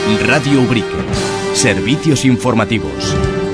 Radio Ubrique. Servicios informativos.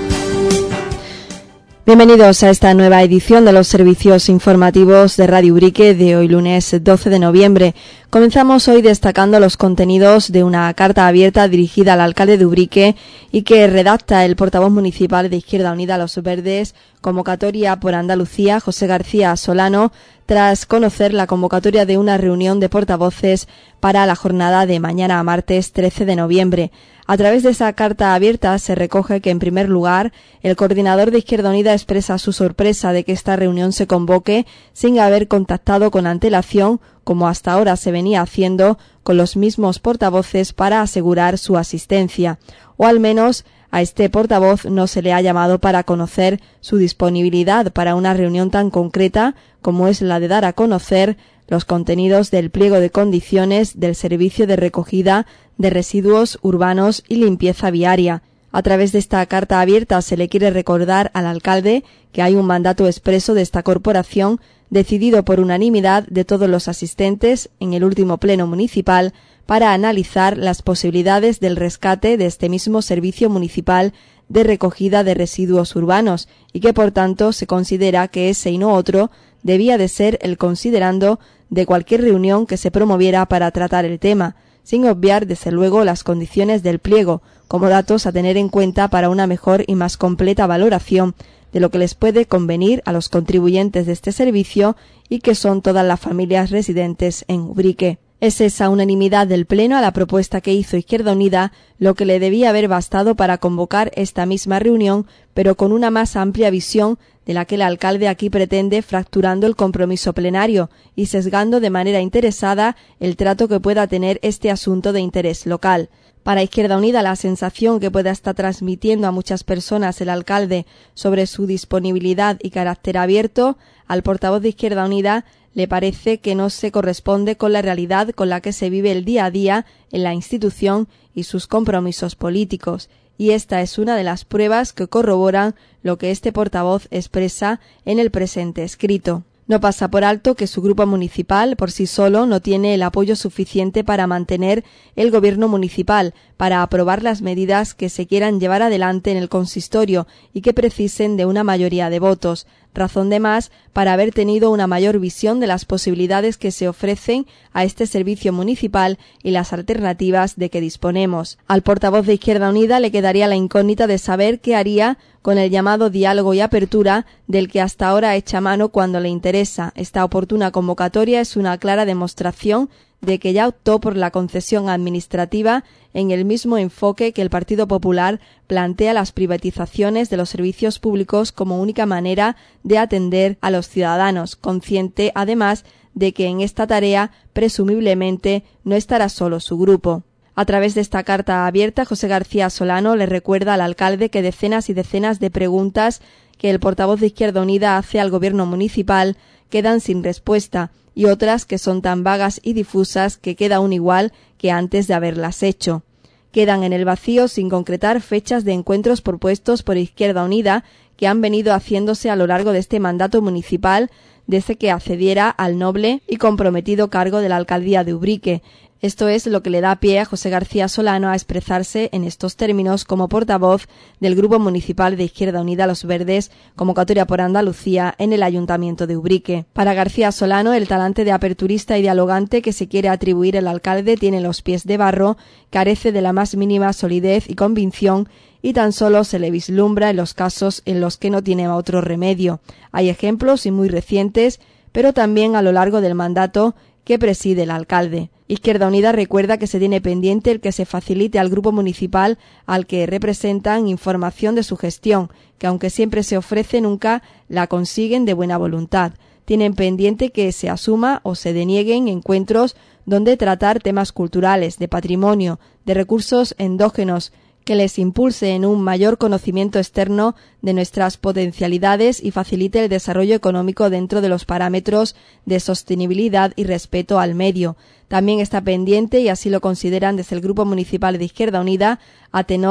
Bienvenidos a esta nueva edición de los servicios informativos de Radio Ubrique de hoy lunes 12 de noviembre. Comenzamos hoy destacando los contenidos de una carta abierta dirigida al alcalde de Ubrique y que redacta el portavoz municipal de Izquierda Unida Los Verdes, Convocatoria por Andalucía, José García Solano, tras conocer la convocatoria de una reunión de portavoces para la jornada de mañana martes 13 de noviembre. A través de esa carta abierta se recoge que, en primer lugar, el coordinador de Izquierda Unida expresa su sorpresa de que esta reunión se convoque sin haber contactado con antelación, como hasta ahora se venía haciendo, con los mismos portavoces para asegurar su asistencia, o al menos a este portavoz no se le ha llamado para conocer su disponibilidad para una reunión tan concreta como es la de dar a conocer los contenidos del pliego de condiciones del servicio de recogida de residuos urbanos y limpieza viaria. A través de esta carta abierta se le quiere recordar al alcalde que hay un mandato expreso de esta corporación decidido por unanimidad de todos los asistentes en el último pleno municipal para analizar las posibilidades del rescate de este mismo servicio municipal de recogida de residuos urbanos y que por tanto se considera que ese y no otro debía de ser el considerando de cualquier reunión que se promoviera para tratar el tema, sin obviar desde luego las condiciones del pliego como datos a tener en cuenta para una mejor y más completa valoración de lo que les puede convenir a los contribuyentes de este servicio y que son todas las familias residentes en Ubrique. Es esa unanimidad del Pleno a la propuesta que hizo Izquierda Unida lo que le debía haber bastado para convocar esta misma reunión, pero con una más amplia visión de la que el alcalde aquí pretende, fracturando el compromiso plenario y sesgando de manera interesada el trato que pueda tener este asunto de interés local. Para Izquierda Unida, la sensación que pueda estar transmitiendo a muchas personas el alcalde sobre su disponibilidad y carácter abierto, al portavoz de Izquierda Unida le parece que no se corresponde con la realidad con la que se vive el día a día en la institución y sus compromisos políticos, y esta es una de las pruebas que corroboran lo que este portavoz expresa en el presente escrito. No pasa por alto que su grupo municipal por sí solo no tiene el apoyo suficiente para mantener el gobierno municipal, para aprobar las medidas que se quieran llevar adelante en el consistorio y que precisen de una mayoría de votos, razón de más para haber tenido una mayor visión de las posibilidades que se ofrecen a este servicio municipal y las alternativas de que disponemos. Al portavoz de Izquierda Unida le quedaría la incógnita de saber qué haría con el llamado diálogo y apertura del que hasta ahora echa mano cuando le interesa. Esta oportuna convocatoria es una clara demostración de que ya optó por la concesión administrativa en el mismo enfoque que el Partido Popular plantea las privatizaciones de los servicios públicos como única manera de atender a los ciudadanos, consciente además de que en esta tarea presumiblemente no estará solo su grupo. A través de esta carta abierta, José García Solano le recuerda al alcalde que decenas y decenas de preguntas que el portavoz de Izquierda Unida hace al gobierno municipal quedan sin respuesta y otras que son tan vagas y difusas que queda aún igual que antes de haberlas hecho. Quedan en el vacío sin concretar fechas de encuentros propuestos por Izquierda Unida que han venido haciéndose a lo largo de este mandato municipal desde que accediera al noble y comprometido cargo de la alcaldía de Ubrique. Esto es lo que le da pie a José García Solano a expresarse en estos términos como portavoz del Grupo Municipal de Izquierda Unida Los Verdes, Convocatoria por Andalucía, en el Ayuntamiento de Ubrique. Para García Solano, el talante de aperturista y dialogante que se quiere atribuir el alcalde tiene los pies de barro, carece de la más mínima solidez y convicción y tan solo se le vislumbra en los casos en los que no tiene otro remedio. Hay ejemplos y muy recientes, pero también a lo largo del mandato que preside el alcalde. Izquierda Unida recuerda que se tiene pendiente el que se facilite al grupo municipal al que representan información de su gestión, que aunque siempre se ofrece nunca la consiguen de buena voluntad. Tienen pendiente que se asuma o se denieguen encuentros donde tratar temas culturales, de patrimonio, de recursos endógenos, que les impulse en un mayor conocimiento externo de nuestras potencialidades y facilite el desarrollo económico dentro de los parámetros de sostenibilidad y respeto al medio. También está pendiente, y así lo consideran desde el Grupo Municipal de Izquierda Unida, a tenor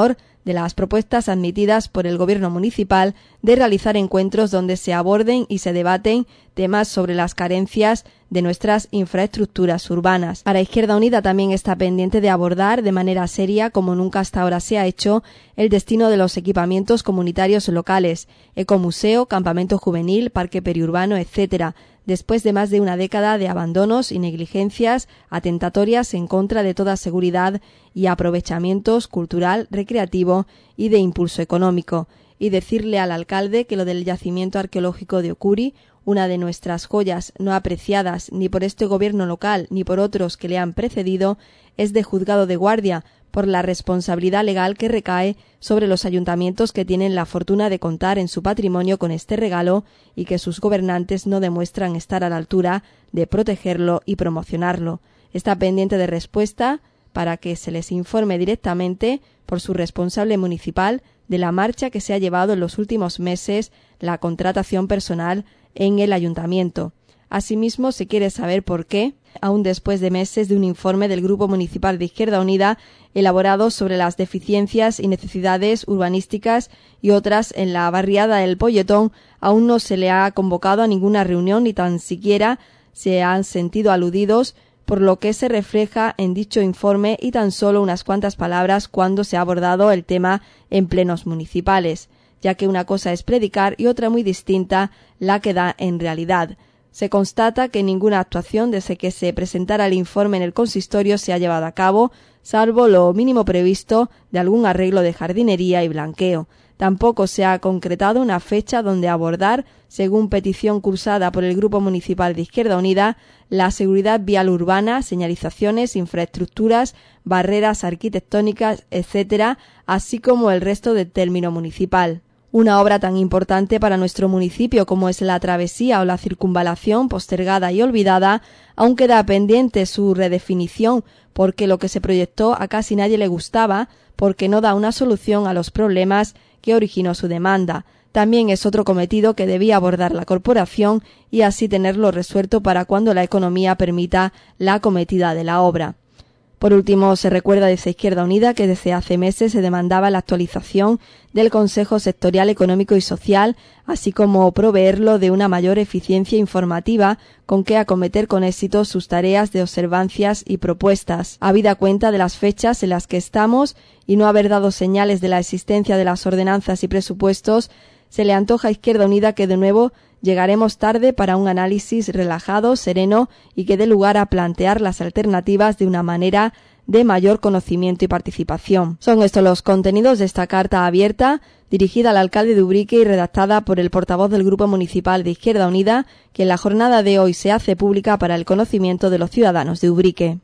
de las propuestas admitidas por el Gobierno municipal de realizar encuentros donde se aborden y se debaten temas sobre las carencias de nuestras infraestructuras urbanas. Para Izquierda Unida también está pendiente de abordar de manera seria, como nunca hasta ahora se ha hecho, el destino de los equipamientos comunitarios locales, ecomuseo, campamento juvenil, parque periurbano, etc., después de más de una década de abandonos y negligencias atentatorias en contra de toda seguridad y aprovechamientos cultural, recreativo y de impulso económico. Y decirle al alcalde que lo del yacimiento arqueológico de Ocuri, una de nuestras joyas no apreciadas ni por este gobierno local ni por otros que le han precedido, es de juzgado de guardia por la responsabilidad legal que recae sobre los ayuntamientos que tienen la fortuna de contar en su patrimonio con este regalo y que sus gobernantes no demuestran estar a la altura de protegerlo y promocionarlo. Está pendiente de respuesta para que se les informe directamente por su responsable municipal de la marcha que se ha llevado en los últimos meses la contratación personal en el ayuntamiento. Asimismo, se quiere saber por qué, aún después de meses de un informe del Grupo Municipal de Izquierda Unida elaborado sobre las deficiencias y necesidades urbanísticas y otras en la barriada del Polletón, aún no se le ha convocado a ninguna reunión ni tan siquiera se han sentido aludidos por lo que se refleja en dicho informe y tan solo unas cuantas palabras cuando se ha abordado el tema en plenos municipales, ya que una cosa es predicar y otra muy distinta la que da en realidad. Se constata que ninguna actuación desde que se presentara el informe en el consistorio se ha llevado a cabo, salvo lo mínimo previsto de algún arreglo de jardinería y blanqueo. Tampoco se ha concretado una fecha donde abordar, según petición cursada por el Grupo Municipal de Izquierda Unida, la seguridad vial urbana, señalizaciones, infraestructuras, barreras arquitectónicas, etc., así como el resto del término municipal. Una obra tan importante para nuestro municipio como es la travesía o la circunvalación, postergada y olvidada, aún queda pendiente su redefinición, porque lo que se proyectó a casi nadie le gustaba, porque no da una solución a los problemas que originó su demanda. También es otro cometido que debía abordar la corporación y así tenerlo resuelto para cuando la economía permita la acometida de la obra. Por último, se recuerda desde Izquierda Unida que desde hace meses se demandaba la actualización del Consejo Sectorial Económico y Social, así como proveerlo de una mayor eficiencia informativa con que acometer con éxito sus tareas de observancias y propuestas. Habida cuenta de las fechas en las que estamos y no haber dado señales de la existencia de las ordenanzas y presupuestos, se le antoja a Izquierda Unida que de nuevo llegaremos tarde para un análisis relajado, sereno y que dé lugar a plantear las alternativas de una manera de mayor conocimiento y participación. Son estos los contenidos de esta carta abierta dirigida al alcalde de Ubrique y redactada por el portavoz del Grupo Municipal de Izquierda Unida, que en la jornada de hoy se hace pública para el conocimiento de los ciudadanos de Ubrique.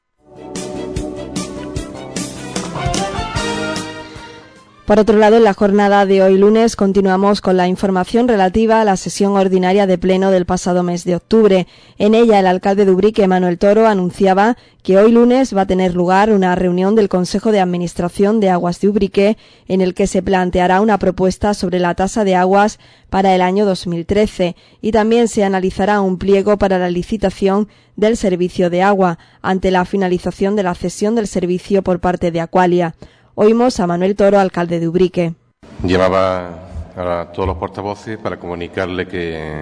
Por otro lado, en la jornada de hoy lunes continuamos con la información relativa a la sesión ordinaria de pleno del pasado mes de octubre. En ella, el alcalde de Ubrique, Manuel Toro, anunciaba que hoy lunes va a tener lugar una reunión del Consejo de Administración de Aguas de Ubrique en el que se planteará una propuesta sobre la tasa de aguas para el año 2013 y también se analizará un pliego para la licitación del servicio de agua ante la finalización de la cesión del servicio por parte de Aqualia. Oímos a Manuel Toro, alcalde de Ubrique. Llamaba a todos los portavoces para comunicarle que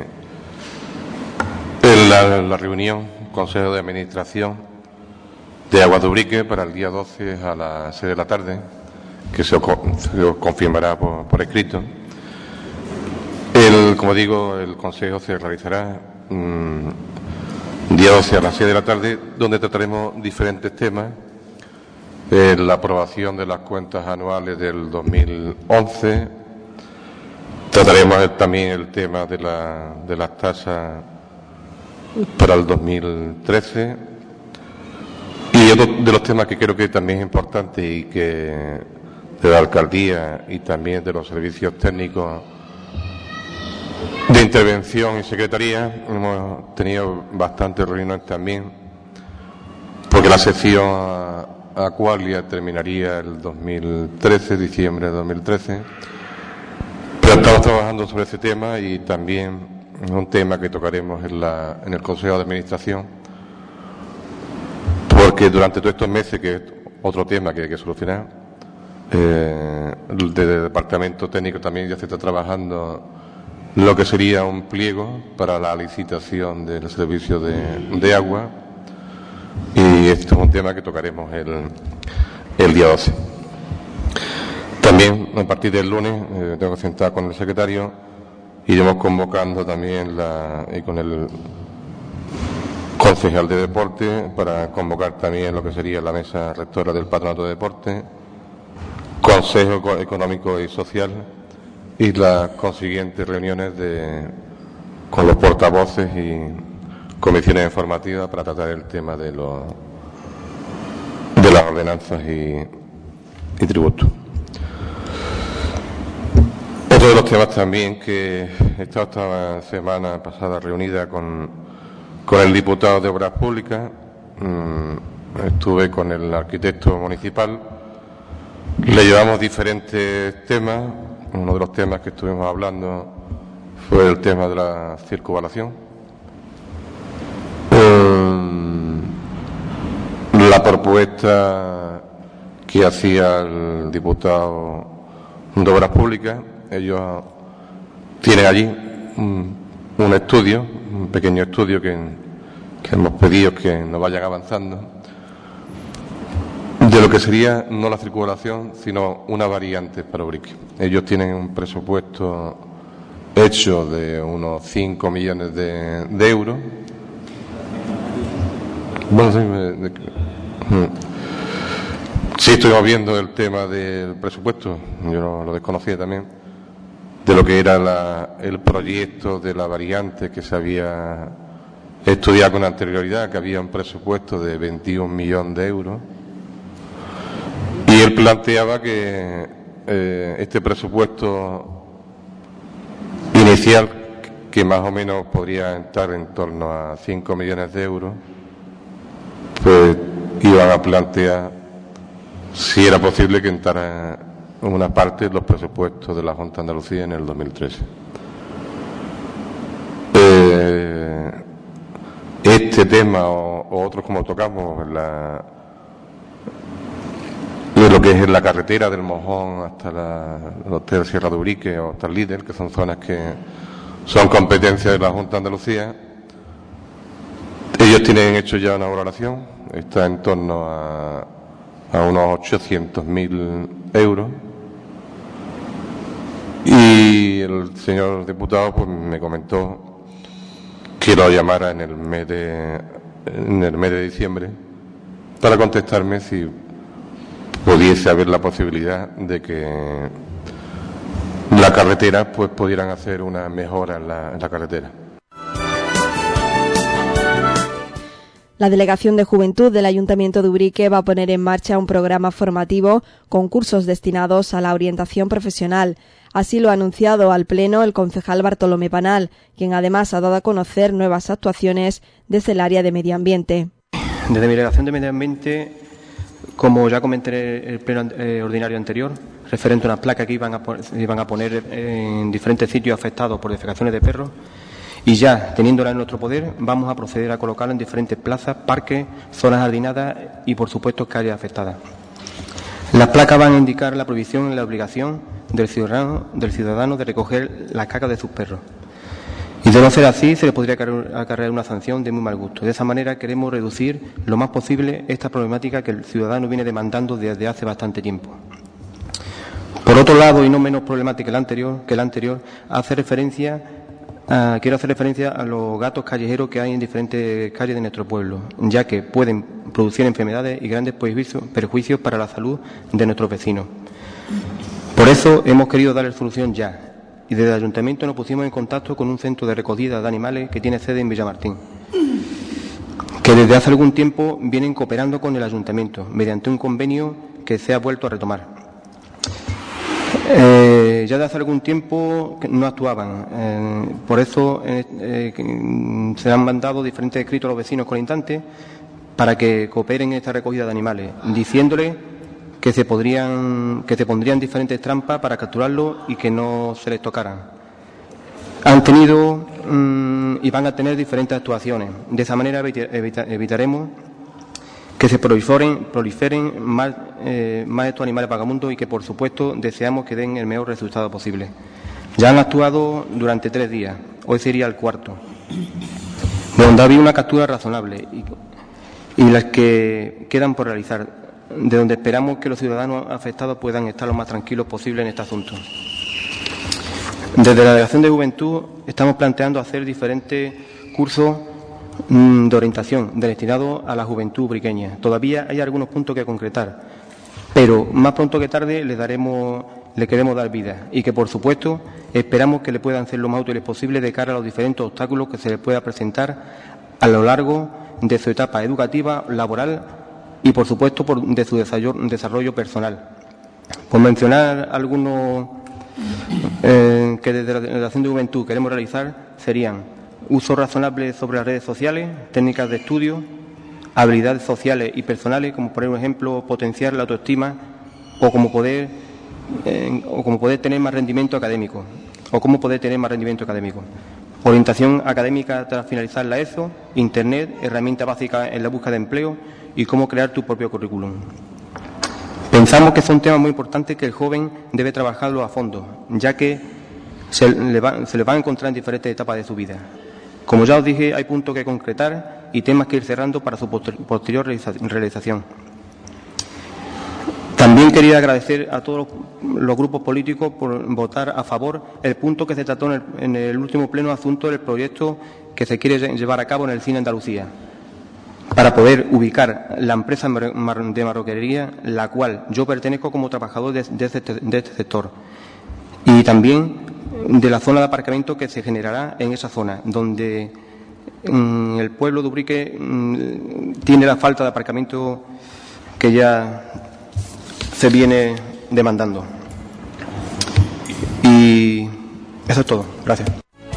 en la reunión Consejo de Administración de Aguas de Ubrique para el día 12 a las 6 de la tarde, que se os confirmará por escrito. Como digo, el Consejo se realizará día 12 a las 6 de la tarde, donde trataremos diferentes temas. La aprobación de las cuentas anuales del 2011, trataremos también el tema de las tasas para el 2013 y otro de los temas que creo que también es importante y que de la alcaldía y también de los servicios técnicos de intervención y secretaría hemos tenido bastantes reuniones también, porque la sección Aqualia terminaría el 2013, diciembre de 2013, pero estamos trabajando sobre ese tema y también es un tema que tocaremos en el Consejo de Administración, porque durante todos estos meses, que es otro tema que hay que solucionar, Desde el departamento técnico también ya se está trabajando lo que sería un pliego para la licitación del servicio de agua, y esto es un tema que tocaremos el día 12. También a partir del lunes tengo que sentar con el secretario, iremos convocando también y con el concejal de deporte para convocar también lo que sería la mesa rectora del Patronato de Deporte, Consejo Económico y Social y las consiguientes reuniones con los portavoces y comisiones informativas para tratar el tema de las ordenanzas y tributos. Otro de los temas también que he estado esta semana pasada reunida con el diputado de Obras Públicas, estuve con el arquitecto municipal, le llevamos diferentes temas. Uno de los temas que estuvimos hablando fue el tema de la circunvalación. La propuesta que hacía el diputado de Obras Públicas, ellos tienen allí un estudio, un pequeño estudio que hemos pedido que nos vayan avanzando, de lo que sería no la circunvalación, sino una variante para Ubrique. Ellos tienen un presupuesto hecho de unos 5 millones de euros. Bueno, sí, estuvimos viendo el tema del presupuesto, yo lo desconocía también, de lo que era el proyecto de la variante que se había estudiado con anterioridad, que había un presupuesto de 21 millones de euros. Y él planteaba que este presupuesto inicial, que más o menos podría estar en torno a 5 millones de euros, pues iban a plantear si era posible que entrara una parte de los presupuestos de la Junta de Andalucía en el 2013. Este tema o otros como tocamos de lo que es la carretera del Mojón hasta el Hotel Sierra de Ubrique o hasta el Líder, que son zonas que son competencia de la Junta de Andalucía. Ellos tienen hecho ya una valoración, está en torno a unos 800.000 euros, y el señor diputado pues me comentó que lo llamara en el mes de diciembre para contestarme si pudiese haber la posibilidad de que las carreteras pues pudieran hacer una mejora en la carretera. La Delegación de Juventud del Ayuntamiento de Ubrique va a poner en marcha un programa formativo con cursos destinados a la orientación profesional. Así lo ha anunciado al Pleno el concejal Bartolomé Panal, quien además ha dado a conocer nuevas actuaciones desde el área de medio ambiente. Desde mi Delegación de Medio Ambiente, como ya comenté en el pleno ordinario anterior, referente a unas placas que iban a poner en diferentes sitios afectados por defecaciones de perros, y ya teniéndola en nuestro poder, vamos a proceder a colocarla en diferentes plazas, parques, zonas jardinadas y, por supuesto, calles afectadas. Las placas van a indicar la prohibición y la obligación del ciudadano de recoger las cacas de sus perros. Y de no ser así, se le podría acarrear una sanción de muy mal gusto. De esa manera queremos reducir lo más posible esta problemática que el ciudadano viene demandando desde hace bastante tiempo. Por otro lado, y no menos problemática que la anterior, quiero hacer referencia a los gatos callejeros que hay en diferentes calles de nuestro pueblo, ya que pueden producir enfermedades y grandes perjuicios para la salud de nuestros vecinos. Por eso hemos querido darle solución ya, y desde el Ayuntamiento nos pusimos en contacto con un centro de recogida de animales que tiene sede en Villamartín, que desde hace algún tiempo vienen cooperando con el Ayuntamiento mediante un convenio que se ha vuelto a retomar. Ya de hace algún tiempo no actuaban, por eso se han mandado diferentes escritos a los vecinos colindantes para que cooperen en esta recogida de animales, diciéndoles que se pondrían diferentes trampas para capturarlos y que no se les tocaran. Han tenido y van a tener diferentes actuaciones. De esa manera evitaremos que se proliferen más estos animales vagabundos y que, por supuesto, deseamos que den el mejor resultado posible. Ya han actuado durante 3 días, hoy sería el 4º, donde había una captura razonable y las que quedan por realizar, de donde esperamos que los ciudadanos afectados puedan estar lo más tranquilos posible en este asunto. Desde la Delegación de Juventud estamos planteando hacer diferentes cursos de orientación destinados a la juventud ubriqueña. Todavía hay algunos puntos que concretar, pero más pronto que tarde le queremos dar vida y que, por supuesto, esperamos que le puedan ser lo más útiles posible de cara a los diferentes obstáculos que se les pueda presentar a lo largo de su etapa educativa, laboral y, por supuesto, de su desarrollo personal. Por mencionar algunos que desde la Delegación de Juventud queremos realizar, serían uso razonable sobre las redes sociales, técnicas de estudio, habilidades sociales y personales, como por ejemplo potenciar la autoestima o cómo poder tener más rendimiento académico, orientación académica tras finalizar la ESO, Internet, herramienta básica en la búsqueda de empleo y cómo crear tu propio currículum. Pensamos que son temas muy importantes que el joven debe trabajarlo a fondo, ya que se le va a encontrar en diferentes etapas de su vida. Como ya os dije, hay puntos que concretar y temas que ir cerrando para su posterior realización. También quería agradecer a todos los grupos políticos por votar a favor el punto que se trató en el último pleno asunto del proyecto que se quiere llevar a cabo en el Cine Andalucía, para poder ubicar la empresa de marroquería, la cual yo pertenezco como trabajador de este sector, y también de la zona de aparcamiento que se generará en esa zona, donde el pueblo de Ubrique tiene la falta de aparcamiento que ya se viene demandando. Y eso es todo. Gracias.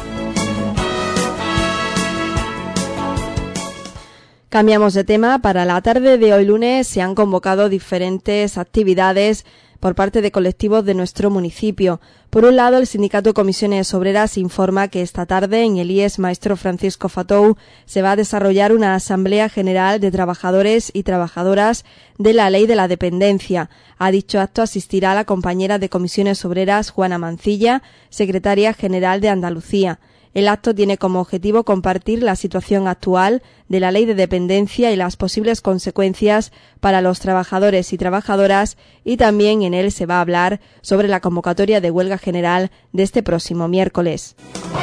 Cambiamos de tema. Para la tarde de hoy lunes se han convocado diferentes actividades por parte de colectivos de nuestro municipio. Por un lado, el sindicato Comisiones Obreras informa que esta tarde en el IES Maestro Francisco Fatou se va a desarrollar una asamblea general de trabajadores y trabajadoras de la Ley de la Dependencia. A dicho acto asistirá la compañera de Comisiones Obreras Juana Mancilla, secretaria general de Andalucía. El acto tiene como objetivo compartir la situación actual de la Ley de Dependencia y las posibles consecuencias para los trabajadores y trabajadoras, y también en él se va a hablar sobre la convocatoria de huelga general de este próximo miércoles.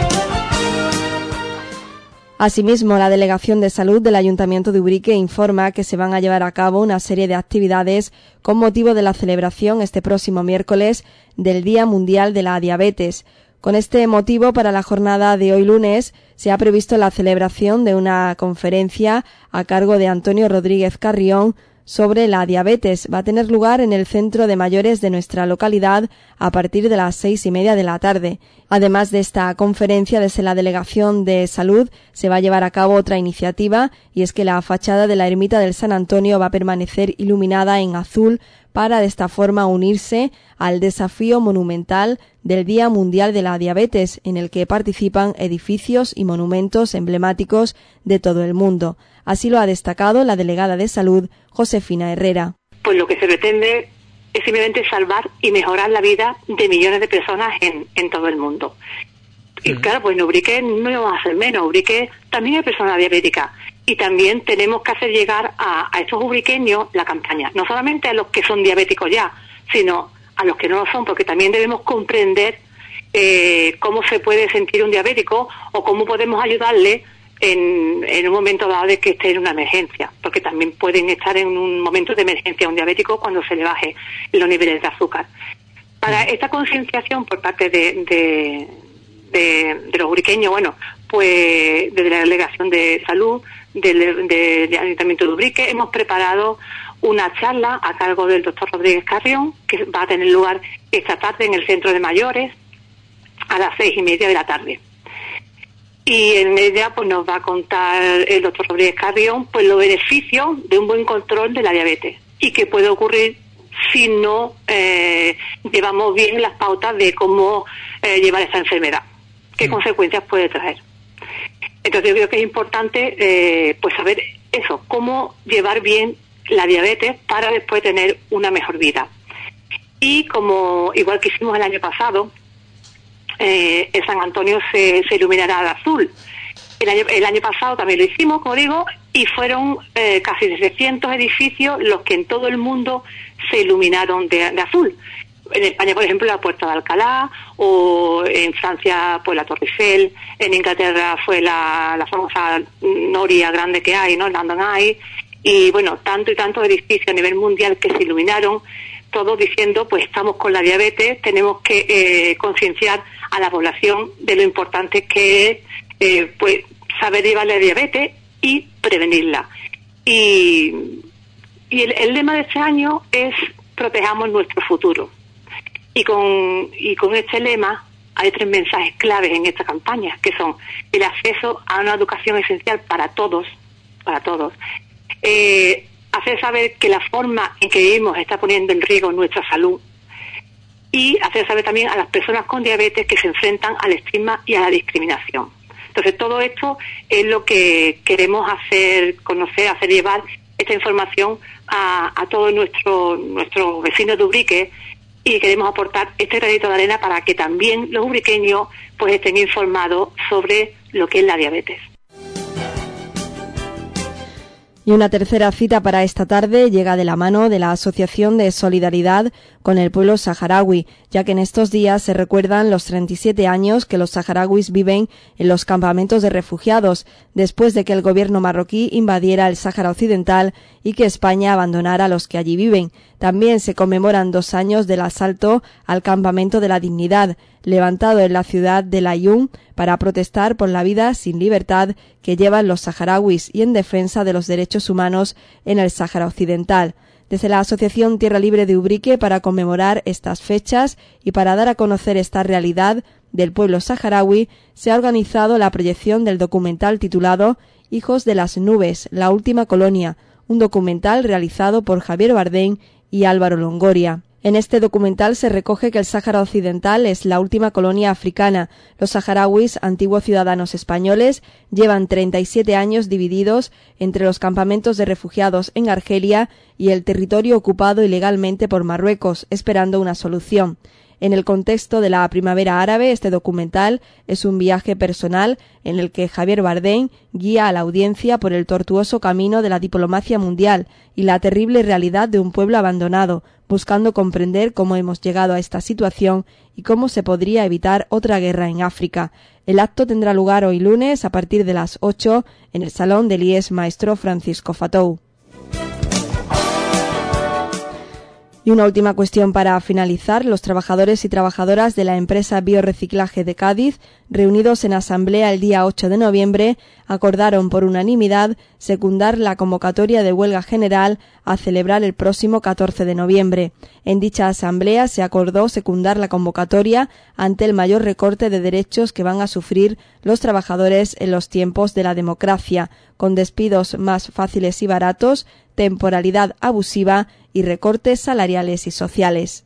Asimismo, la Delegación de Salud del Ayuntamiento de Ubrique informa que se van a llevar a cabo una serie de actividades con motivo de la celebración este próximo miércoles del Día Mundial de la Diabetes. Con este motivo, para la jornada de hoy lunes, se ha previsto la celebración de una conferencia a cargo de Antonio Rodríguez Carrión sobre la diabetes. Va a tener lugar en el Centro de Mayores de nuestra localidad a partir de las 6:30 de la tarde. Además de esta conferencia, desde la Delegación de Salud se va a llevar a cabo otra iniciativa, y es que la fachada de la ermita del San Antonio va a permanecer iluminada en azul para de esta forma unirse al desafío monumental del Día Mundial de la Diabetes, en el que participan edificios y monumentos emblemáticos de todo el mundo. Así lo ha destacado la delegada de Salud, Josefina Herrera. Pues lo que se pretende es simplemente salvar y mejorar la vida de millones de personas en todo el mundo. Y claro, pues en Ubrique no vamos a hacer menos. Ubrique también hay personas diabéticas. Y también tenemos que hacer llegar a estos ubriqueños la campaña. No solamente a los que son diabéticos ya, sino a los que no lo son, porque también debemos comprender cómo se puede sentir un diabético o cómo podemos ayudarle en un momento dado de que esté en una emergencia, porque también pueden estar en un momento de emergencia un diabético cuando se le baje los niveles de azúcar. Para esta concienciación por parte de los ubriqueños, bueno, pues desde la Delegación de Salud del Ayuntamiento de Ubrique hemos preparado una charla a cargo del doctor Rodríguez Carrión, que va a tener lugar esta tarde en el Centro de Mayores a las 6:30 de la tarde. Y en ella pues nos va a contar el doctor Rodríguez Carrión pues los beneficios de un buen control de la diabetes y qué puede ocurrir si no llevamos bien las pautas de cómo llevar esta enfermedad, qué consecuencias puede traer. Entonces yo creo que es importante pues saber eso, cómo llevar bien la diabetes para después tener una mejor vida. Y como igual que hicimos el año pasado, el San Antonio se iluminará de azul. El año pasado también lo hicimos, como digo, y fueron casi 700 edificios los que en todo el mundo se iluminaron de azul. En España, por ejemplo, la Puerta de Alcalá, o en Francia, pues la Torre Eiffel, en Inglaterra fue la famosa noria grande que hay, ¿no? London Eye, y bueno, tanto y tantos edificios a nivel mundial que se iluminaron, todos diciendo, pues estamos con la diabetes, tenemos que concienciar a la población de lo importante que es pues saber llevar la diabetes y prevenirla. Y el lema de este año es protejamos nuestro futuro. Y con este lema hay 3 mensajes claves en esta campaña, que son el acceso a una educación esencial para todos, hacer saber que la forma en que vivimos está poniendo en riesgo nuestra salud, y hacer saber también a las personas con diabetes que se enfrentan al estigma y a la discriminación. Entonces, todo esto es lo que queremos hacer conocer, hacer llevar esta información a todos nuestros vecinos de Ubrique, y queremos aportar este granito de arena para que también los ubriqueños pues estén informados sobre lo que es la diabetes. Y una tercera cita para esta tarde llega de la mano de la Asociación de Solidaridad con el pueblo saharaui, ya que en estos días se recuerdan los 37 años que los saharauis viven en los campamentos de refugiados, después de que el gobierno marroquí invadiera el Sáhara Occidental y que España abandonara a los que allí viven. También se conmemoran 2 años del asalto al campamento de la Dignidad, levantado en la ciudad de Layún para protestar por la vida sin libertad que llevan los saharauis y en defensa de los derechos humanos en el Sáhara Occidental. Desde la Asociación Tierra Libre de Ubrique, para conmemorar estas fechas y para dar a conocer esta realidad del pueblo saharaui, se ha organizado la proyección del documental titulado Hijos de las Nubes, la última colonia, un documental realizado por Javier Bardem y Álvaro Longoria. En este documental se recoge que el Sáhara Occidental es la última colonia africana. Los saharauis, antiguos ciudadanos españoles, llevan 37 años divididos entre los campamentos de refugiados en Argelia y el territorio ocupado ilegalmente por Marruecos, esperando una solución. En el contexto de la primavera árabe, este documental es un viaje personal en el que Javier Bardem guía a la audiencia por el tortuoso camino de la diplomacia mundial y la terrible realidad de un pueblo abandonado, buscando comprender cómo hemos llegado a esta situación y cómo se podría evitar otra guerra en África. El acto tendrá lugar hoy lunes a partir de las 8 en el Salón del IES Maestro Francisco Fatou. Y una última cuestión para finalizar. Los trabajadores y trabajadoras de la empresa Biorreciclaje de Cádiz, reunidos en asamblea el día 8 de noviembre, acordaron por unanimidad secundar la convocatoria de huelga general a celebrar el próximo 14 de noviembre. En dicha asamblea se acordó secundar la convocatoria ante el mayor recorte de derechos que van a sufrir los trabajadores en los tiempos de la democracia, con despidos más fáciles y baratos, temporalidad abusiva y recortes salariales y sociales.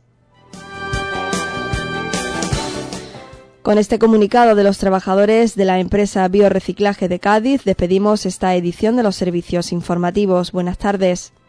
Con este comunicado de los trabajadores de la empresa Biorreciclaje de Cádiz despedimos esta edición de los servicios informativos. Buenas tardes.